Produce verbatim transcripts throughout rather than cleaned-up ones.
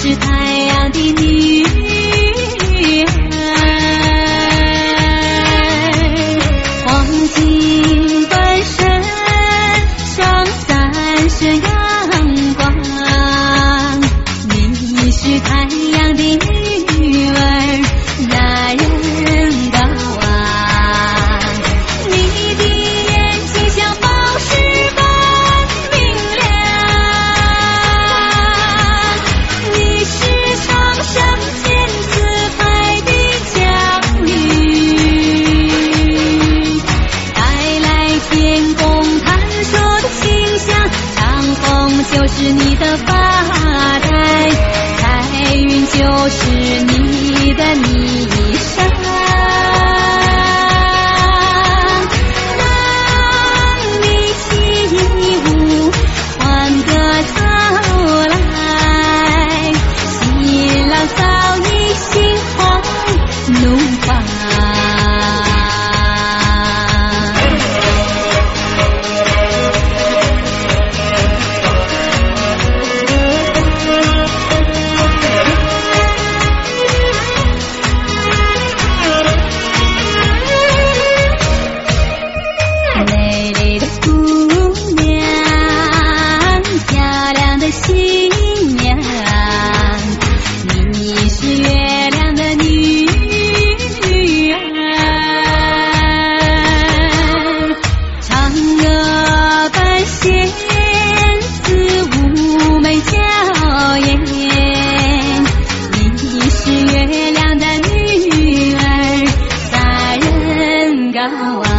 是太阳的女儿，黄金半身上三升阳光，你是太阳的女儿，那人高望，你的眼睛像宝石般明亮，你是长生千次派的将领，带来天公探索的形象，长风就是你的发带，彩云就是你的霓裳，让你起舞欢歌奏来，新郎早已心花怒放。美丽的姑娘，漂亮的新娘，你是月亮的女儿，嫦娥般仙子妩媚娇艳，你是月亮的女儿，撒人高望，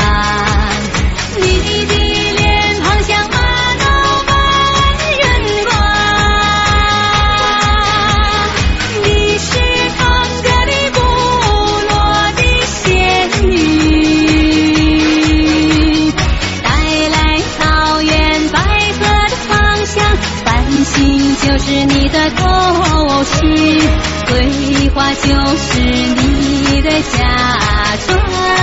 你的脸庞像玛瑙般圆光，你是唱歌的部落的仙女，带来草原百合的芳香，繁星就是你的头饰，桂花就是你的嫁妆，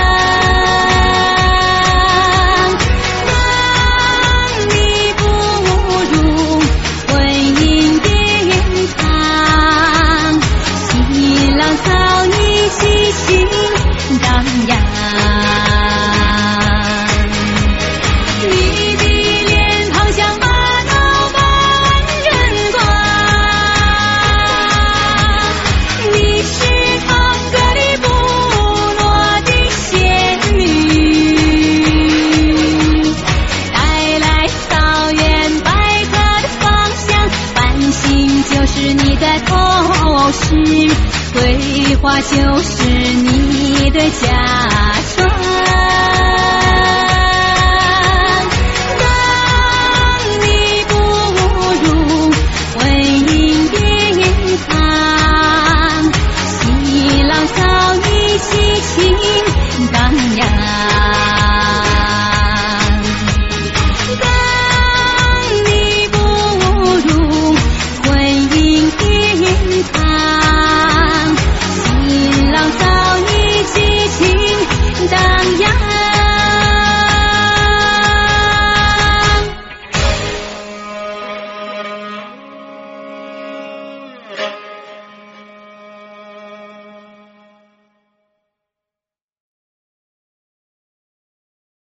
让你步入婚姻殿堂，新郎早已喜气荡漾，你的脸庞像玛瑙般圆光，你是唱歌的部落的仙女，带来草原百合的芳香，繁星就是你的头饰，桂花就是你的嫁妆。